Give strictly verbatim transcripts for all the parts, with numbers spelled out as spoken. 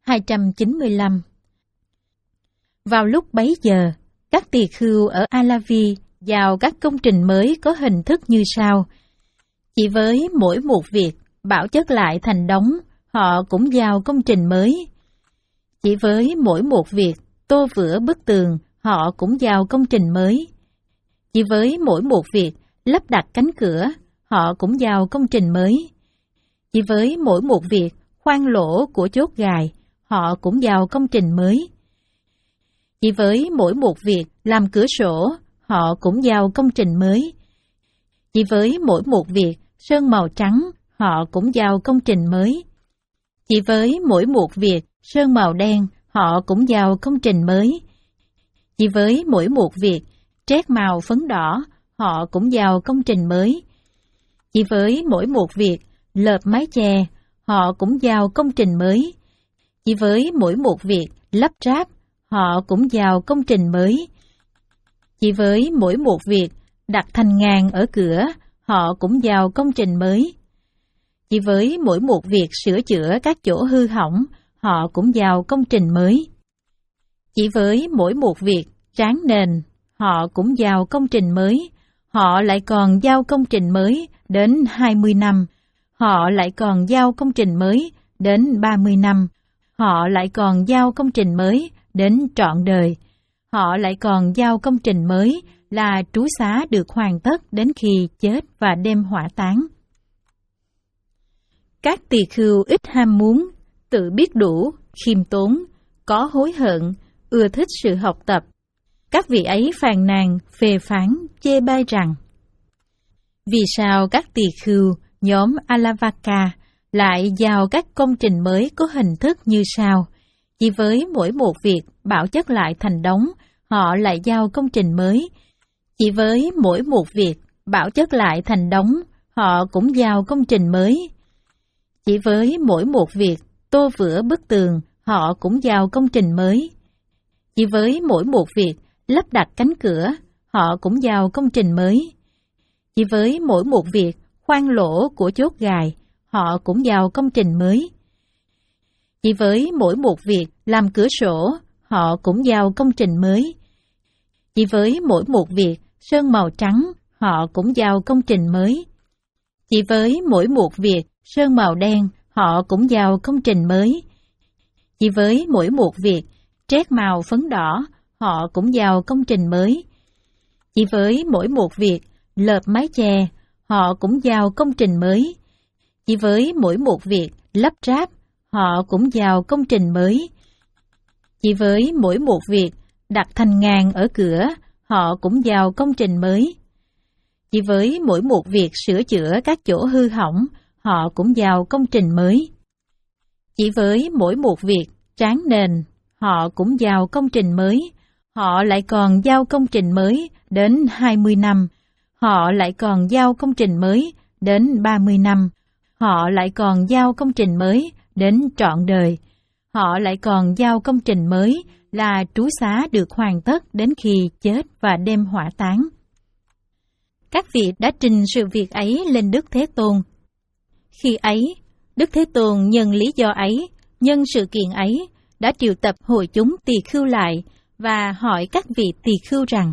hai trăm chín mươi lăm. Vào lúc bấy giờ, các tỳ khưu ở Alavi vào các công trình mới có hình thức như sau. Chỉ với mỗi một việc bảo chất lại thành đống, họ cũng vào công trình mới. Chỉ với mỗi một việc tô vữa bức tường, họ cũng vào công trình mới. Chỉ với mỗi một việc lắp đặt cánh cửa, họ cũng vào công trình mới. Chỉ với mỗi một việc khoan lỗ của chốt gài, họ cũng vào công trình mới. Chỉ với mỗi một việc làm cửa sổ, họ cũng vào công trình mới. Chỉ với mỗi một việc sơn màu trắng, họ cũng vào công trình mới. Chỉ với mỗi một việc sơn màu đen, họ cũng vào công trình mới. Chỉ với mỗi một việc trét màu phấn đỏ, họ cũng vào công trình mới. Chỉ với mỗi một việc lợp mái che, họ cũng vào công trình mới. Chỉ với mỗi một việc lắp ráp, họ cũng vào công trình mới. Chỉ với mỗi một việc đặt thanh ngang ở cửa, họ cũng vào công trình mới. Chỉ với mỗi một việc sửa chữa các chỗ hư hỏng, họ cũng vào công trình mới. Chỉ với mỗi một việc tráng nền, họ cũng vào công trình mới. Họ lại còn giao công trình mới đến hai mươi năm. Họ lại còn giao công trình mới đến ba mươi năm. Họ lại còn giao công trình mới đến trọn đời. Họ lại còn giao công trình mới là trú xá được hoàn tất đến khi chết và đem hỏa táng. Các tỳ khưu ít ham muốn, tự biết đủ, khiêm tốn, có hối hận, ưa thích sự học tập. Các vị ấy phàn nàn, phê phán, chê bai rằng: vì sao các tỳ khưu nhóm Alavaka lại vào các công trình mới có hình thức như sau? Chỉ với mỗi một việc bảo chất lại thành đống, họ lại giao công trình mới. Chỉ với mỗi một việc bảo chất lại thành đống, họ cũng giao công trình mới. Chỉ với mỗi một việc tô vữa bức tường, họ cũng vào công trình mới. Chỉ với mỗi một việc lắp đặt cánh cửa, họ cũng vào công trình mới. Chỉ với mỗi một việc khoan lỗ của chốt gài, họ cũng vào công trình mới. Chỉ với mỗi một việc làm cửa sổ, họ cũng vào công trình mới. Chỉ với mỗi một việc sơn màu trắng, họ cũng vào công trình mới. Chỉ với mỗi một việc sơn màu đen, họ cũng vào công trình mới. Chỉ với mỗi một việc trét màu phấn đỏ, họ cũng vào công trình mới. Chỉ với mỗi một việc lợp mái che, họ cũng vào công trình mới. Chỉ với mỗi một việc lắp ráp, họ cũng vào công trình mới. Chỉ với mỗi một việc đặt thanh ngang ở cửa, họ cũng vào công trình mới. Chỉ với mỗi một việc sửa chữa các chỗ hư hỏng, họ cũng vào công trình mới. Chỉ với mỗi một việc tráng nền, họ cũng vào công trình mới. Họ lại còn giao công trình mới đến hai mươi năm. Họ lại còn giao công trình mới đến ba mươi năm. Họ lại còn giao công trình mới đến trọn đời. Họ lại còn giao công trình mới là trú xá được hoàn tất đến khi chết và đem hỏa táng. Các vị đã trình sự việc ấy lên Đức Thế Tôn. Khi ấy, Đức Thế Tôn nhân lý do ấy, nhân sự kiện ấy, đã triệu tập hội chúng tỳ khưu lại và hỏi các vị tỳ khưu rằng: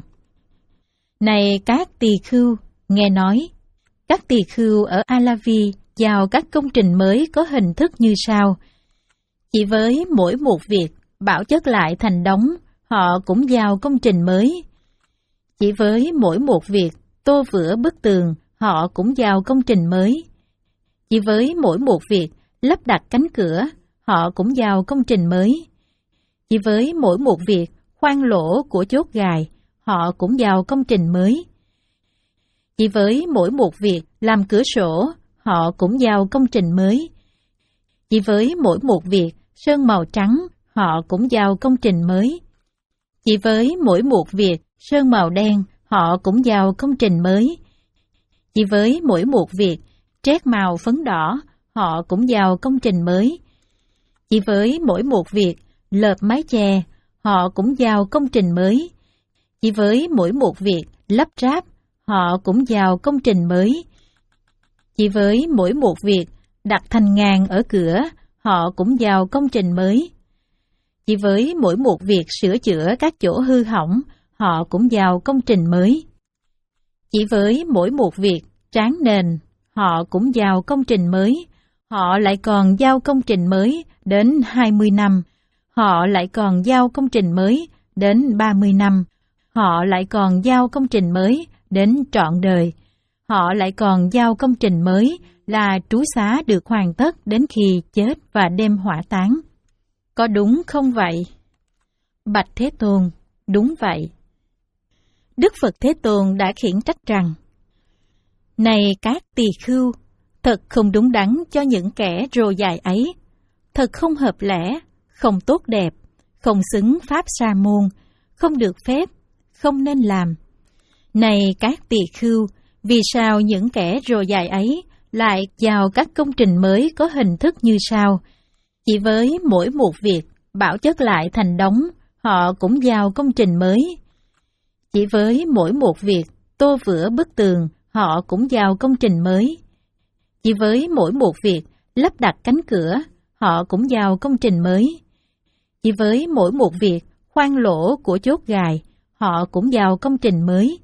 này các tỳ khưu, nghe nói, các tỳ khưu ở Alavi vào các công trình mới có hình thức như sau. Chỉ với mỗi một việc bảo chất lại thành đống, họ cũng vào công trình mới. Chỉ với mỗi một việc tô vữa bức tường, họ cũng vào công trình mới. Chỉ với mỗi một việc lắp đặt cánh cửa, họ cũng vào công trình mới. Chỉ với mỗi một việc khoan lỗ của chốt gài, họ cũng vào công trình mới. Chỉ với mỗi một việc làm cửa sổ, họ cũng vào công trình mới. Chỉ với mỗi một việc sơn màu trắng, họ cũng vào công trình mới. Chỉ với mỗi một việc sơn màu đen, họ cũng vào công trình mới. Chỉ với mỗi một việc trét màu phấn đỏ, họ cũng vào công trình mới. Chỉ với mỗi một việc lợp mái che, họ cũng vào công trình mới. Chỉ với mỗi một việc lắp ráp, họ cũng vào công trình mới. Chỉ với mỗi một việc đặt thanh ngang ở cửa, họ cũng vào công trình mới. Chỉ với mỗi một việc sửa chữa các chỗ hư hỏng, họ cũng giao công trình mới. Chỉ với mỗi một việc tráng nền, họ cũng giao công trình mới. Họ lại còn giao công trình mới đến hai mươi năm. Họ lại còn giao công trình mới đến ba mươi năm. Họ lại còn giao công trình mới đến trọn đời. Họ lại còn giao công trình mới là trú xá được hoàn tất đến khi chết và đem hỏa táng. Có đúng không vậy? Bạch Thế Tôn, đúng vậy. Đức Phật Thế Tôn đã khiển trách rằng: Này các tỳ khưu, thật không đúng đắn cho những kẻ rồ dài ấy, thật không hợp lẽ, không tốt đẹp, không xứng pháp sa môn, không được phép, không nên làm. Này các tỳ khưu, vì sao những kẻ rồ dài ấy lại giao các công trình mới có hình thức như sau? Chỉ với mỗi một việc bảo chất lại thành đống, họ cũng giao công trình mới. Chỉ với mỗi một việc tô vữa bức tường, họ cũng giao công trình mới. Chỉ với mỗi một việc lắp đặt cánh cửa, họ cũng giao công trình mới. Chỉ với mỗi một việc khoan lỗ của chốt gài, họ cũng giao công trình mới.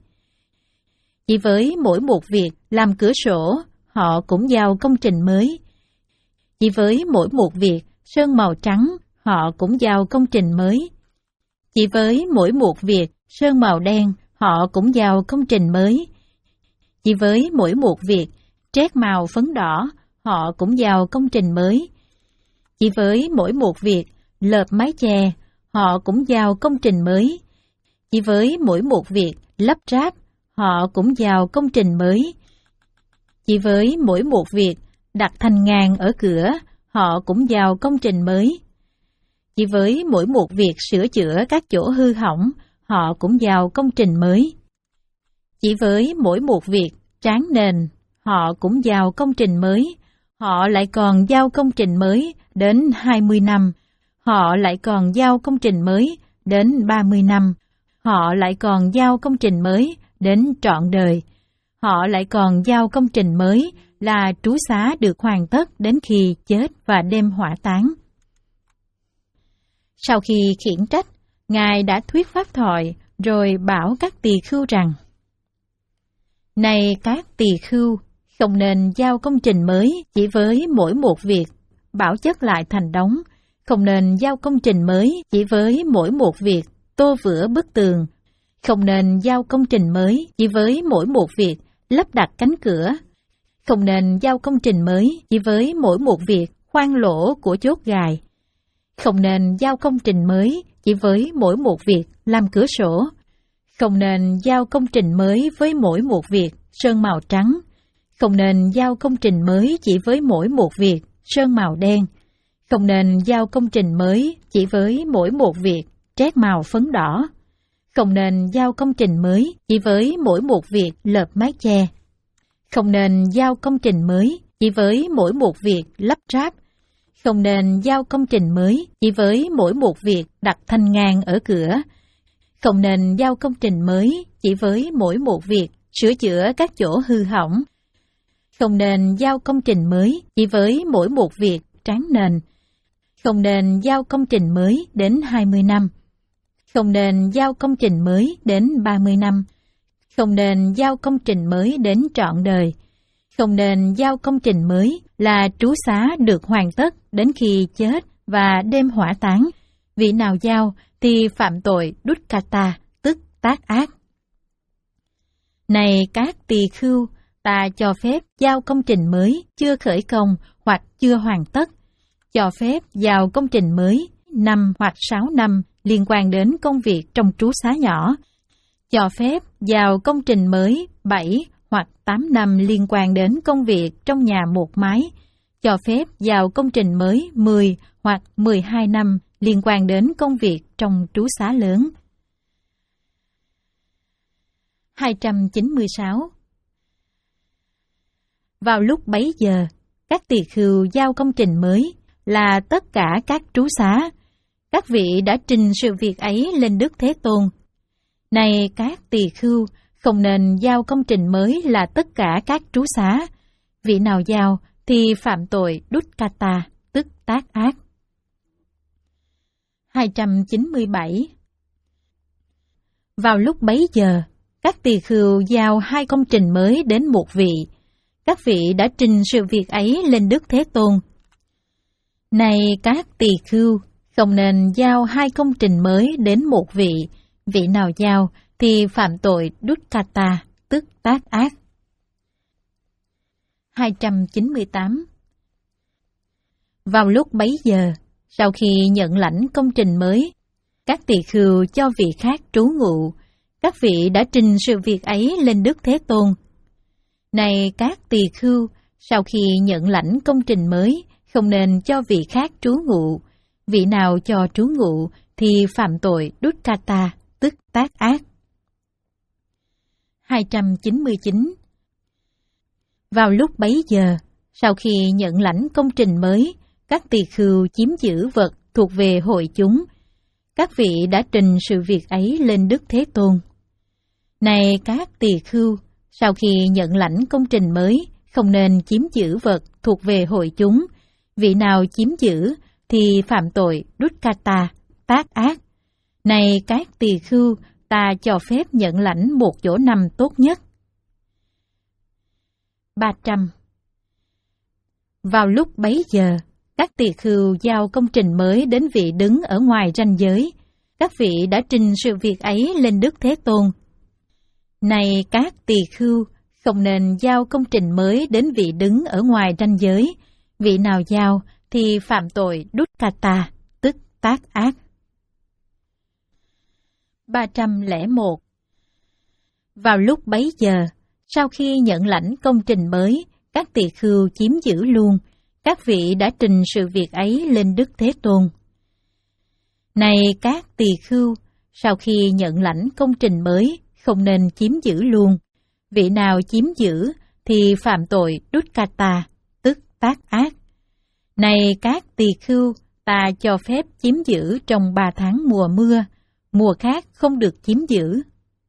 Chỉ với mỗi một việc làm cửa sổ, họ cũng giao công trình mới. Chỉ với mỗi một việc sơn màu trắng, họ cũng giao công trình mới. Chỉ với mỗi một việc sơn màu đen, họ cũng giao công trình mới. Chỉ với mỗi một việc trét màu phấn đỏ, họ cũng giao công trình mới. Chỉ với mỗi một việc lợp mái che, họ cũng giao công trình mới. Chỉ với mỗi một việc lắp ráp, họ cũng giao công trình mới. Chỉ với mỗi một việc đặt thanh ngang ở cửa, họ cũng giao công trình mới. Chỉ với mỗi một việc sửa chữa các chỗ hư hỏng, họ cũng giao công trình mới. Chỉ với mỗi một việc tráng nền, họ cũng giao công trình mới. Họ lại còn giao công trình mới đến hai mươi năm. Họ lại còn giao công trình mới đến ba mươi năm. Họ lại còn giao công trình mới đến trọn đời. Họ lại còn giao công trình mới là trú xá được hoàn tất đến khi chết và đem hỏa táng. Sau khi khiển trách, Ngài đã thuyết pháp thoại rồi bảo các tỳ khưu rằng: Này các tỳ khưu, không nên giao công trình mới chỉ với mỗi một việc bảo chất lại thành đống, không nên giao công trình mới chỉ với mỗi một việc tô vữa bức tường, không nên giao công trình mới chỉ với mỗi một việc lắp đặt cánh cửa, không nên giao công trình mới chỉ với mỗi một việc khoan lỗ của chốt gài, không nên giao công trình mới chỉ với mỗi một việc làm cửa sổ, không nên giao công trình mới với mỗi một việc sơn màu trắng, không nên giao công trình mới chỉ với mỗi một việc sơn màu đen, không nên giao công trình mới chỉ với mỗi một việc trét màu phấn đỏ, không nên giao công trình mới chỉ với mỗi một việc lợp mái che, không nên giao công trình mới chỉ với mỗi một việc lắp ráp, không nên giao công trình mới chỉ với mỗi một việc đặt thanh ngang ở cửa, không nên giao công trình mới chỉ với mỗi một việc sửa chữa các chỗ hư hỏng, không nên giao công trình mới chỉ với mỗi một việc tráng nền, không nên giao công trình mới đến hai mươi năm, không nên giao công trình mới đến ba mươi năm, không nên giao công trình mới đến trọn đời, không nên giao công trình mới là trú xá được hoàn tất đến khi chết và đem hỏa táng. Vị nào giao thì phạm tội dukkata, tức tác ác. Này các tỳ khưu, ta cho phép giao công trình mới chưa khởi công hoặc chưa hoàn tất, cho phép giao công trình mới năm hoặc sáu năm liên quan đến công việc trong trú xá nhỏ, cho phép giao công trình mới bảy hoặc tám năm liên quan đến công việc trong nhà một mái, cho phép giao công trình mới mười hoặc mười hai năm liên quan đến công việc trong trú xá lớn. hai trăm chín mươi sáu. Vào lúc bấy giờ, các tỳ khưu giao công trình mới là tất cả các trú xá. Các vị đã trình sự việc ấy lên Đức Thế Tôn. Này các tỳ khưu, không nên giao công trình mới là tất cả các trú xá. Vị nào giao thì phạm tội dukkata, tức tác ác. hai trăm chín mươi bảy. Vào lúc bấy giờ, các tỳ khưu giao hai công trình mới đến một vị. Các vị đã trình sự việc ấy lên Đức Thế Tôn. Này các tỳ khưu, không nên giao hai công trình mới đến một vị. Vị nào giao thì phạm tội Dukkata, tức tác ác. hai trăm chín mươi tám. Vào lúc bấy giờ, sau khi nhận lãnh công trình mới, các tỳ khưu cho vị khác trú ngụ. Các vị đã trình sự việc ấy lên Đức Thế Tôn. Này các tỳ khưu, sau khi nhận lãnh công trình mới, không nên cho vị khác trú ngụ. Vị nào cho trú ngụ thì phạm tội Dukkata, tức tác ác. hai trăm chín mươi chín. Vào lúc bấy giờ, sau khi nhận lãnh công trình mới, các tỳ khưu chiếm giữ vật thuộc về hội chúng. Các vị đã trình sự việc ấy lên Đức Thế Tôn. Này các tỳ khưu, sau khi nhận lãnh công trình mới, không nên chiếm giữ vật thuộc về hội chúng. Vị nào chiếm giữ thì phạm tội Dukkata, tác ác. Này các tỳ khưu, ta cho phép nhận lãnh một chỗ nằm tốt nhất. ba trăm. Vào lúc bấy giờ, các tỳ khưu giao công trình mới đến vị đứng ở ngoài ranh giới. Các vị đã trình sự việc ấy lên Đức Thế Tôn. Này các tỳ khưu, không nên giao công trình mới đến vị đứng ở ngoài ranh giới. Vị nào giao thì phạm tội Dukkata, tức tác ác. ba trăm lẻ một. Vào lúc bấy giờ, sau khi nhận lãnh công trình mới, các tỳ khưu chiếm giữ luôn. Các vị đã trình sự việc ấy lên Đức Thế Tôn. Này các tỳ khưu, sau khi nhận lãnh công trình mới, không nên chiếm giữ luôn. Vị nào chiếm giữ thì phạm tội Dukkata, tức tác ác. Này các tỳ khưu, ta cho phép chiếm giữ trong ba tháng mùa mưa, mùa khác không được chiếm giữ.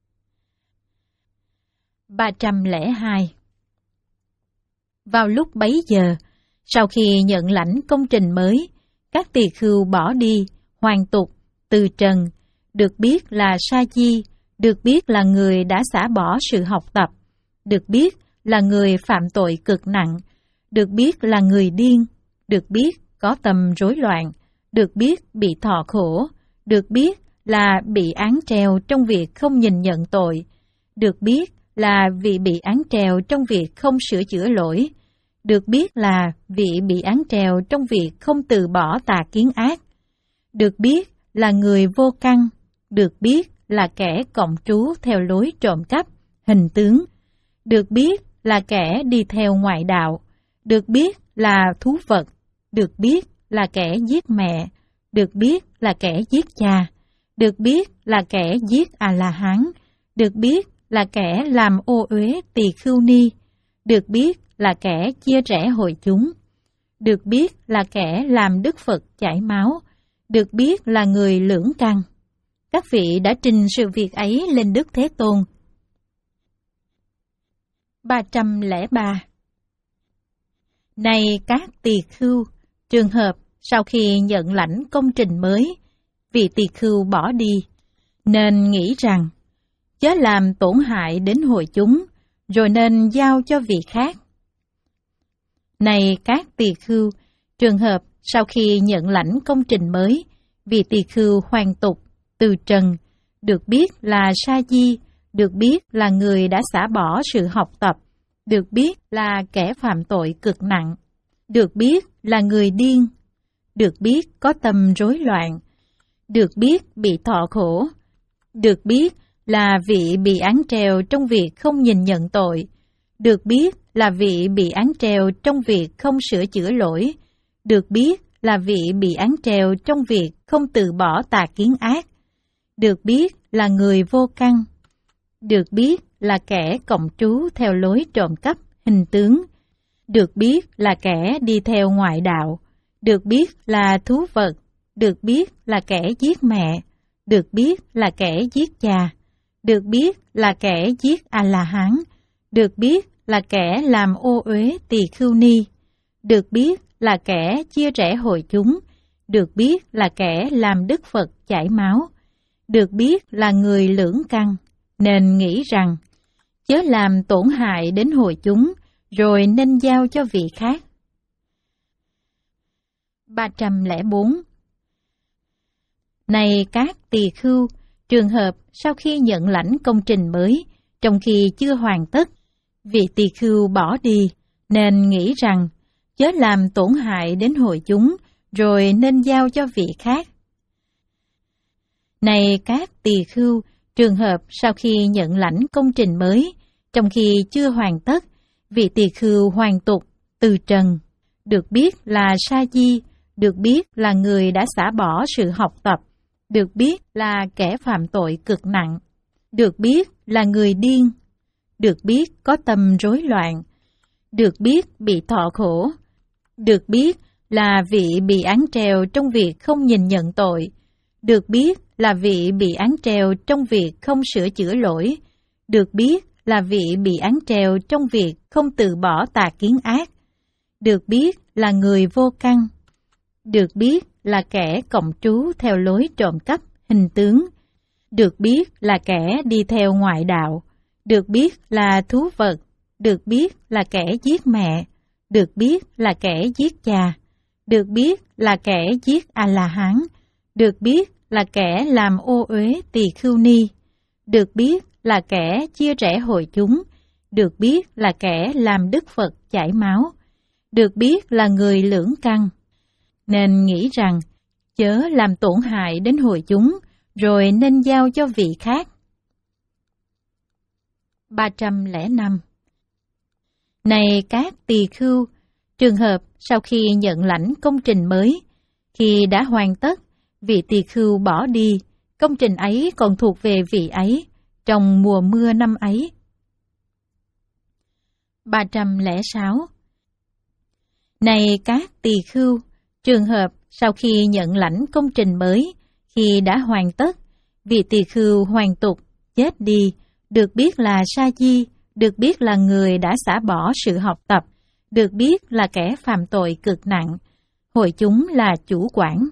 ba trăm lẻ hai. Vào lúc bấy giờ, sau khi nhận lãnh công trình mới, các tỳ khưu bỏ đi, hoàn tục, từ trần, được biết là sa di, được biết là người đã xả bỏ sự học tập, được biết là người phạm tội cực nặng, được biết là người điên, được biết có tâm rối loạn, được biết bị thọ khổ, được biết là bị án treo trong việc không nhìn nhận tội, được biết là vị bị án treo trong việc không sửa chữa lỗi, được biết là vị bị án treo trong việc không từ bỏ tà kiến ác, được biết là người vô căn, được biết là kẻ cộng trú theo lối trộm cắp, hình tướng, được biết là kẻ đi theo ngoại đạo, được biết là thú vật, được biết là kẻ giết mẹ, được biết là kẻ giết cha, được biết là kẻ giết A-la-hán, được biết là kẻ làm ô uế tỳ khưu ni, được biết là kẻ chia rẽ hội chúng, được biết là kẻ làm Đức Phật chảy máu, được biết là người lưỡng căn. Các vị đã trình sự việc ấy lên Đức Thế Tôn. ba trăm lẻ ba. Này các tỳ khưu, trường hợp sau khi nhận lãnh công trình mới, vị tỳ khưu bỏ đi, nên nghĩ rằng chớ làm tổn hại đến hội chúng, rồi nên giao cho vị khác. Này các tỳ khưu, trường hợp sau khi nhận lãnh công trình mới, vị tỳ khưu hoàn tục, từ trần, được biết là sa di, được biết là người đã xả bỏ sự học tập, được biết là kẻ phạm tội cực nặng, được biết là người điên, được biết có tâm rối loạn, được biết bị thọ khổ, được biết là vị bị án treo trong việc không nhìn nhận tội, được biết là vị bị án treo trong việc không sửa chữa lỗi, được biết là vị bị án treo trong việc không từ bỏ tà kiến ác, được biết là người vô căn, được biết là kẻ cộng trú theo lối trộm cắp, hình tướng, được biết là kẻ đi theo ngoại đạo, được biết là thú vật, được biết là kẻ giết mẹ, được biết là kẻ giết cha, được biết là kẻ giết A-la-hán, được biết là kẻ làm ô uế tỳ khưu ni, được biết là kẻ chia rẽ hội chúng, được biết là kẻ làm Đức Phật chảy máu, được biết là người lưỡng căn, nên nghĩ rằng chớ làm tổn hại đến hội chúng, rồi nên giao cho vị khác. ba trăm lẻ bốn. Này các tỳ khưu, trường hợp sau khi nhận lãnh công trình mới, trong khi chưa hoàn tất, vị tỳ khưu bỏ đi, nên nghĩ rằng chớ làm tổn hại đến hội chúng, rồi nên giao cho vị khác. Này các tỳ khưu, trường hợp sau khi nhận lãnh công trình mới, trong khi chưa hoàn tất, vị tỳ khưu hoàn tục, từ trần, được biết là sa di, được biết là người đã xả bỏ sự học tập, được biết là kẻ phạm tội cực nặng, được biết là người điên, được biết có tâm rối loạn, được biết bị thọ khổ, được biết là vị bị án treo trong việc không nhìn nhận tội, được biết là vị bị án treo trong việc không sửa chữa lỗi, được biết là vị bị án treo trong việc không từ bỏ tà kiến ác, được biết là người vô căn, được biết là kẻ cộng trú theo lối trộm cắp, hình tướng, được biết là kẻ đi theo ngoại đạo, được biết là thú vật, được biết là kẻ giết mẹ, được biết là kẻ giết cha, được biết là kẻ giết A-la-hán, được biết là kẻ làm ô uế tỳ khưu ni, được biết là kẻ chia rẽ hội chúng, được biết là kẻ làm Đức Phật chảy máu, được biết là người lưỡng căn, nên nghĩ rằng chớ làm tổn hại đến hội chúng, rồi nên giao cho vị khác. ba trăm lẻ năm. Này các tỳ khưu, trường hợp sau khi nhận lãnh công trình mới, khi đã hoàn tất, vị tỳ khưu bỏ đi, công trình ấy còn thuộc về vị ấy trong mùa mưa năm ấy. ba trăm lẻ sáu. Này các tỳ khưu, trường hợp sau khi nhận lãnh công trình mới, khi đã hoàn tất, vị tỳ khưu hoàn tục, chết đi, được biết là sa di, được biết là người đã xả bỏ sự học tập, được biết là kẻ phạm tội cực nặng, hội chúng là chủ quản.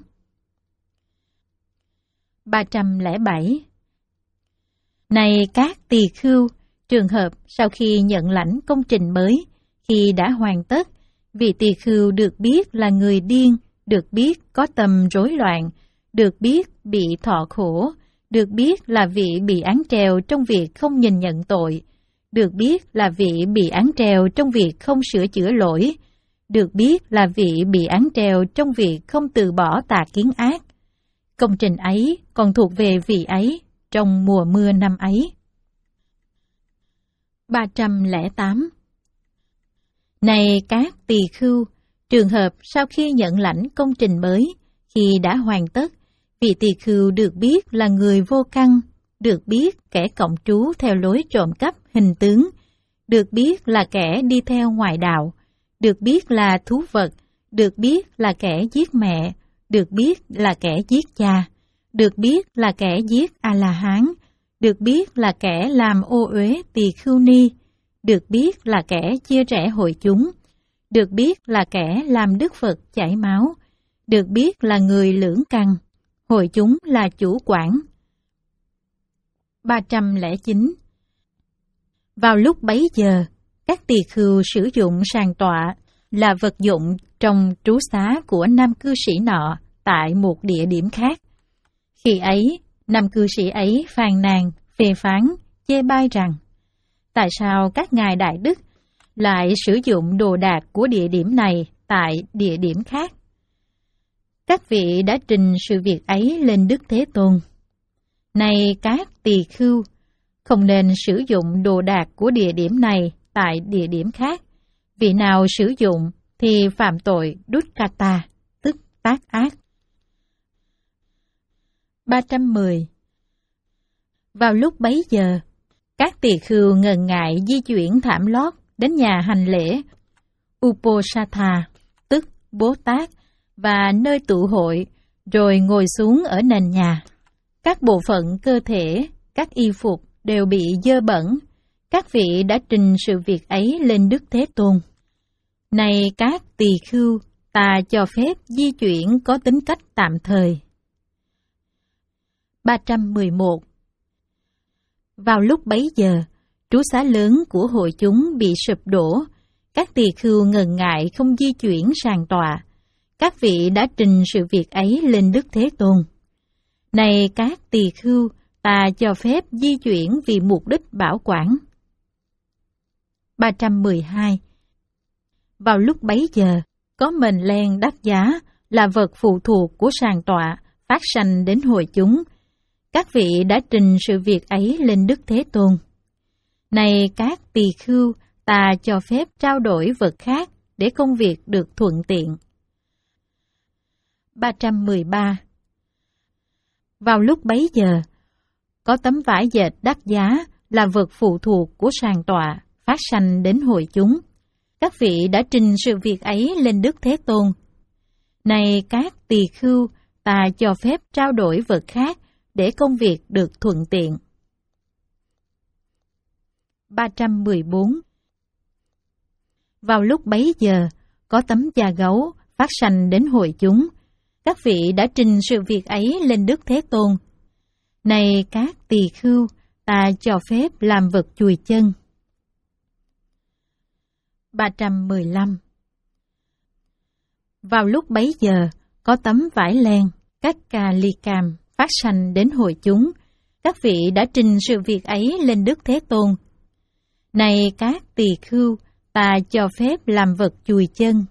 ba trăm lẻ bảy. Này các tỳ khưu, trường hợp sau khi nhận lãnh công trình mới, khi đã hoàn tất, vị tỳ khưu được biết là người điên, được biết có tâm rối loạn, được biết bị thọ khổ, được biết là vị bị án treo trong việc không nhìn nhận tội, được biết là vị bị án treo trong việc không sửa chữa lỗi, được biết là vị bị án treo trong việc không từ bỏ tà kiến ác. Công trình ấy còn thuộc về vị ấy trong mùa mưa năm ấy. ba trăm lẻ tám. Này các tỳ khưu, trường hợp sau khi nhận lãnh công trình mới, khi đã hoàn tất, vị tỳ khưu được biết là người vô căn, được biết kẻ cộng trú theo lối trộm cắp, hình tướng, được biết là kẻ đi theo ngoại đạo, được biết là thú vật, được biết là kẻ giết mẹ, được biết là kẻ giết cha, được biết là kẻ giết A-la-hán, được biết là kẻ làm ô uế tỳ khưu ni, được biết là kẻ chia rẽ hội chúng, được biết là kẻ làm Đức Phật chảy máu, được biết là người lưỡng căn, hội chúng là chủ quản. ba trăm lẻ chín. Vào lúc bấy giờ, các tỳ khưu sử dụng sàn tọa là vật dụng trong trú xá của nam cư sĩ nọ tại một địa điểm khác. Khi ấy, nam cư sĩ ấy phàn nàn, phê phán, chê bai rằng tại sao các ngài đại đức lại sử dụng đồ đạc của địa điểm này tại địa điểm khác. Các vị đã trình sự việc ấy lên Đức Thế Tôn. Này các tỳ khưu, không nên sử dụng đồ đạc của địa điểm này tại địa điểm khác. Vị nào sử dụng thì phạm tội dukkata, tức tác ác. ba trăm mười. Vào lúc bấy giờ, các tỳ khưu ngần ngại di chuyển thảm lót đến nhà hành lễ Uposatha, tức Bố Tát, và nơi tụ hội, rồi ngồi xuống ở nền nhà. Các bộ phận cơ thể, các y phục đều bị dơ bẩn. Các vị đã trình sự việc ấy lên Đức Thế Tôn. Này các tỳ khưu, ta cho phép di chuyển có tính cách tạm thời. ba trăm mười một. Vào lúc bấy giờ, trú xá lớn của hội chúng bị sụp đổ, các tỳ khưu ngần ngại không di chuyển sàn tọa. Các vị đã trình sự việc ấy lên Đức Thế Tôn. Này các tỳ khưu, ta cho phép di chuyển vì mục đích bảo quản. ba trăm mười hai. Vào lúc bấy giờ, có mền len đắt giá là vật phụ thuộc của sàn tọa phát sanh đến hội chúng. Các vị đã trình sự việc ấy lên Đức Thế Tôn. Này các tỳ khưu, ta cho phép trao đổi vật khác để công việc được thuận tiện. ba trăm mười ba. Vào lúc bấy giờ, có tấm vải dệt đắt giá là vật phụ thuộc của sàn tọa phát sanh đến hội chúng. Các vị đã trình sự việc ấy lên Đức Thế Tôn. Này các tỳ khưu, ta cho phép trao đổi vật khác để công việc được thuận tiện. ba trăm mười bốn. Vào lúc bấy giờ, có tấm da gấu phát sanh đến hội chúng. Các vị đã trình sự việc ấy lên Đức Thế Tôn. Này các tỳ khưu, ta cho phép làm vật chùi chân. ba trăm mười lăm. Vào lúc bấy giờ, có tấm vải len, các ca ly cam phát sanh đến hội chúng. Các vị đã trình sự việc ấy lên Đức Thế Tôn. Này các tỳ khưu, ta cho phép làm vật chùi chân.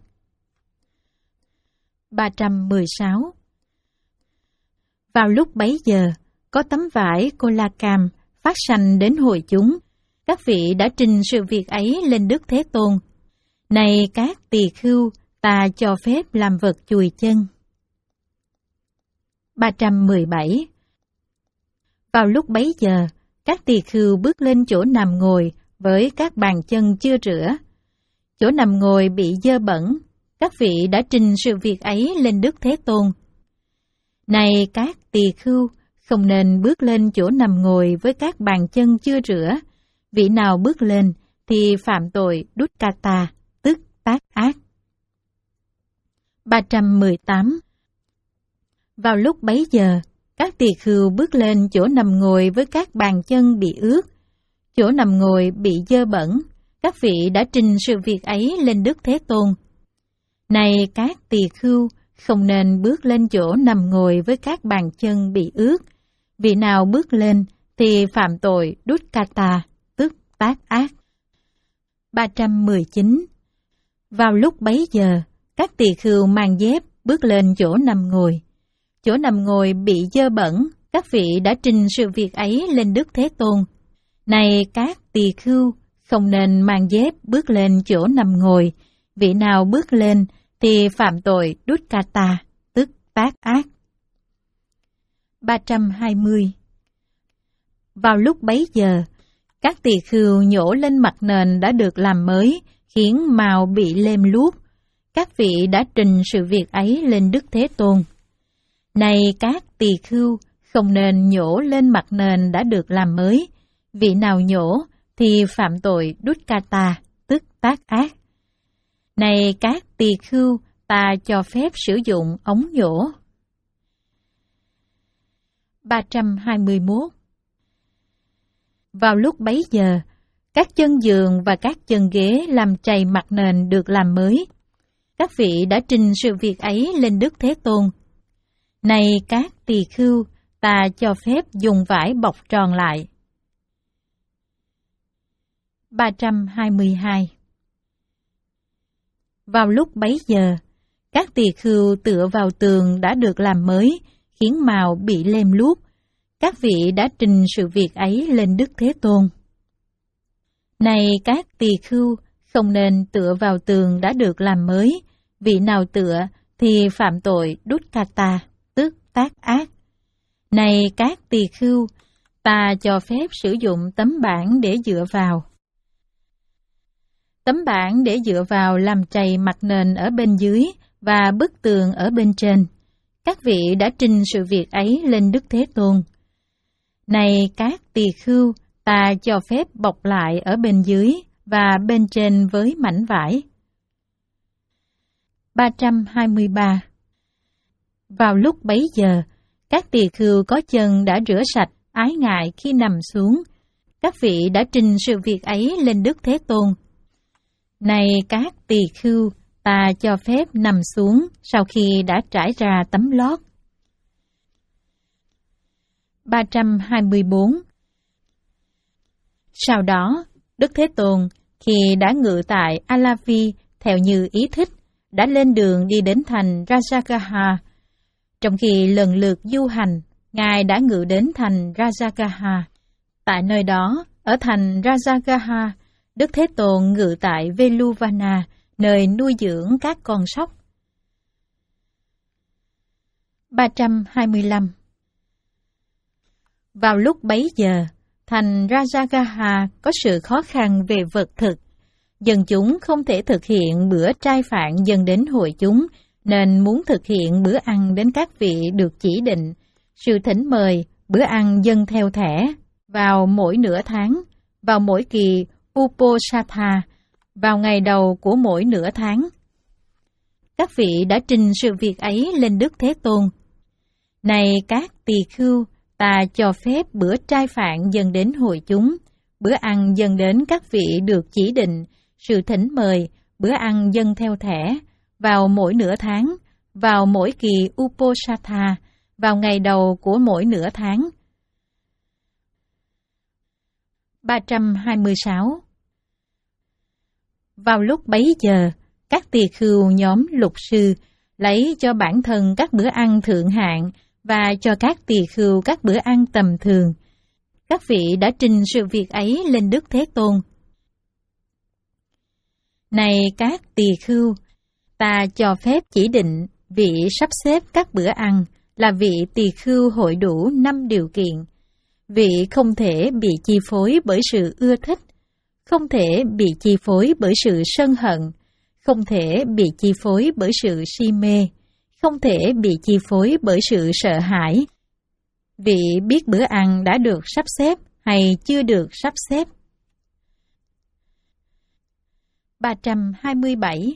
ba trăm mười sáu. Vào lúc bấy giờ, có tấm vải cola cam phát sanh đến hội chúng. Các vị đã trình sự việc ấy lên Đức Thế Tôn. Này các tỳ khưu, ta cho phép làm vật chùi chân. ba trăm mười bảy. Vào lúc bấy giờ, các tỳ khưu bước lên chỗ nằm ngồi với các bàn chân chưa rửa. Chỗ nằm ngồi bị dơ bẩn. Các vị đã trình sự việc ấy lên Đức Thế Tôn. Này các tỳ khưu, không nên bước lên chỗ nằm ngồi với các bàn chân chưa rửa. Vị nào bước lên thì phạm tội đút kata, tức tác ác. ba trăm mười tám. Vào lúc bấy giờ, các tỳ khưu bước lên chỗ nằm ngồi với các bàn chân bị ướt. Chỗ nằm ngồi bị dơ bẩn. Các vị đã trình sự việc ấy lên Đức Thế Tôn. Này các tỳ khưu, không nên bước lên chỗ nằm ngồi với các bàn chân bị ướt. Vị nào bước lên thì phạm tội đút kata, tức tác ác. ba trăm mười chín. Vào lúc bấy giờ, các tỳ khưu mang dép bước lên chỗ nằm ngồi. Chỗ nằm ngồi bị dơ bẩn. Các vị đã trình sự việc ấy lên Đức Thế Tôn. Này các tỳ khưu, không nên mang dép bước lên chỗ nằm ngồi. Vị nào bước lên thì phạm tội đút kata, tức tác ác. ba trăm hai mươi. Vào lúc bấy giờ, các tỳ khưu nhổ lên mặt nền đã được làm mới, khiến màu bị lem luốc. Các vị đã trình sự việc ấy lên Đức Thế Tôn. Này các tỳ khưu, không nên nhổ lên mặt nền đã được làm mới. Vị nào nhổ thì phạm tội đút kata, tức tác ác. Này các tỳ khưu, ta cho phép sử dụng ống nhổ. ba trăm hai mươi mốt. Vào lúc bấy giờ, các chân giường và các chân ghế làm trầy mặt nền được làm mới. Các vị đã trình sự việc ấy lên Đức Thế Tôn. Này các tỳ khưu, ta cho phép dùng vải bọc tròn lại. ba trăm hai mươi hai. Vào lúc bấy giờ, các tỳ khưu tựa vào tường đã được làm mới, khiến màu bị lem luốc. Các vị đã trình sự việc ấy lên Đức Thế Tôn. Này các tỳ khưu, không nên tựa vào tường đã được làm mới. Vị nào tựa thì phạm tội đút kata, tức tác ác. Này các tỳ khưu, ta cho phép sử dụng tấm bảng để dựa vào. Tấm bảng để dựa vào làm trầy mặt nền ở bên dưới và bức tường ở bên trên. Các vị đã trình sự việc ấy lên Đức Thế Tôn. Này các tỳ khưu, ta cho phép bọc lại ở bên dưới và bên trên với mảnh vải. ba trăm hai mươi ba. Vào lúc bấy giờ, các tỳ khưu có chân đã rửa sạch, ái ngại khi nằm xuống. Các vị đã trình sự việc ấy lên Đức Thế Tôn. Này các tỳ khưu, ta cho phép nằm xuống sau khi đã trải ra tấm lót. ba trăm hai mươi bốn. Sau đó, Đức Thế Tôn, khi đã ngự tại Alavi theo như ý thích, đã lên đường đi đến thành Rajagaha. Trong khi lần lượt du hành, Ngài đã ngự đến thành Rajagaha. Tại nơi đó, ở thành Rajagaha, Đức Thế Tôn ngự tại Veluvana, nơi nuôi dưỡng các con sóc. ba trăm hai mươi lăm. Vào lúc bấy giờ, thành Rajagaha có sự khó khăn về vật thực. Dân chúng không thể thực hiện bữa trai phạn dâng đến hội chúng, nên muốn thực hiện bữa ăn đến các vị được chỉ định. Sự thỉnh mời, bữa ăn dâng theo thẻ, vào mỗi nửa tháng, vào mỗi kỳ Uposatha, vào ngày đầu của mỗi nửa tháng. Các vị đã trình sự việc ấy lên Đức Thế Tôn. Này các tỳ khưu, ta cho phép bữa trai phạn dâng đến hội chúng, bữa ăn dâng đến các vị được chỉ định, sự thỉnh mời, bữa ăn dâng theo thẻ, vào mỗi nửa tháng, vào mỗi kỳ Uposatha, vào ngày đầu của mỗi nửa tháng. ba trăm hai mươi sáu. Vào lúc bấy giờ, các tỳ khưu nhóm lục sư lấy cho bản thân các bữa ăn thượng hạng và cho các tỳ khưu các bữa ăn tầm thường. Các vị đã trình sự việc ấy lên Đức Thế Tôn. Này các tỳ khưu, ta cho phép chỉ định vị sắp xếp các bữa ăn là vị tỳ khưu hội đủ năm điều kiện. Vị không thể bị chi phối bởi sự ưa thích, không thể bị chi phối bởi sự sân hận, không thể bị chi phối bởi sự si mê, không thể bị chi phối bởi sự sợ hãi. Vị biết bữa ăn đã được sắp xếp hay chưa được sắp xếp. ba trăm hai mươi bảy.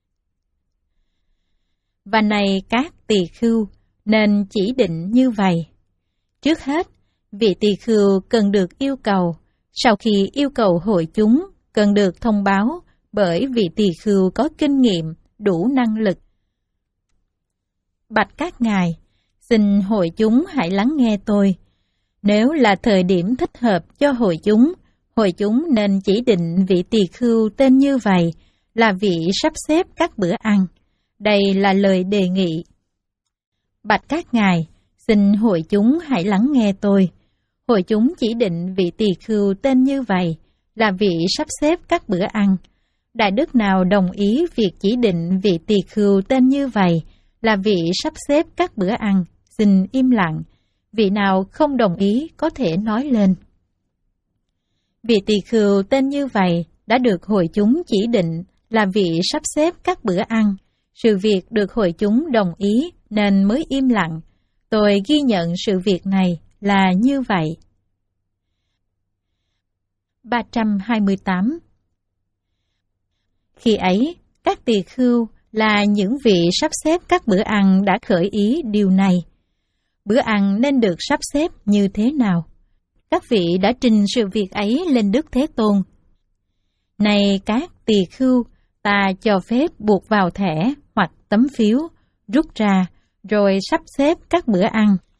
Và này các tỳ khưu, nên chỉ định như vậy. Trước hết, vị tỳ khưu cần được yêu cầu, sau khi yêu cầu hội chúng, cần được thông báo bởi vị tỳ khưu có kinh nghiệm, đủ năng lực. Bạch các ngài, xin hội chúng hãy lắng nghe tôi. Nếu là thời điểm thích hợp cho hội chúng, hội chúng nên chỉ định vị tỳ khưu tên như vậy là vị sắp xếp các bữa ăn. Đây là lời đề nghị. Bạch các ngài, xin hội chúng hãy lắng nghe tôi. Hội chúng chỉ định vị tỳ khưu tên như vậy là vị sắp xếp các bữa ăn. Đại đức nào đồng ý việc chỉ định vị tỳ khưu tên như vậy là vị sắp xếp các bữa ăn, xin im lặng. Vị nào không đồng ý có thể nói lên. Vị tỳ khưu tên như vậy đã được hội chúng chỉ định là vị sắp xếp các bữa ăn. Sự việc được hội chúng đồng ý nên mới im lặng. Tôi ghi nhận sự việc này là như vậy. ba trăm hai mươi tám. Khi ấy, các tỳ khưu là những vị sắp xếp các bữa ăn đã khởi ý điều này. Bữa ăn nên được sắp xếp như thế nào? Các vị đã trình sự việc ấy lên Đức Thế Tôn. Này các tỳ khưu, ta cho phép buộc vào thẻ hoặc tấm phiếu, rút ra, rồi sắp xếp các bữa ăn.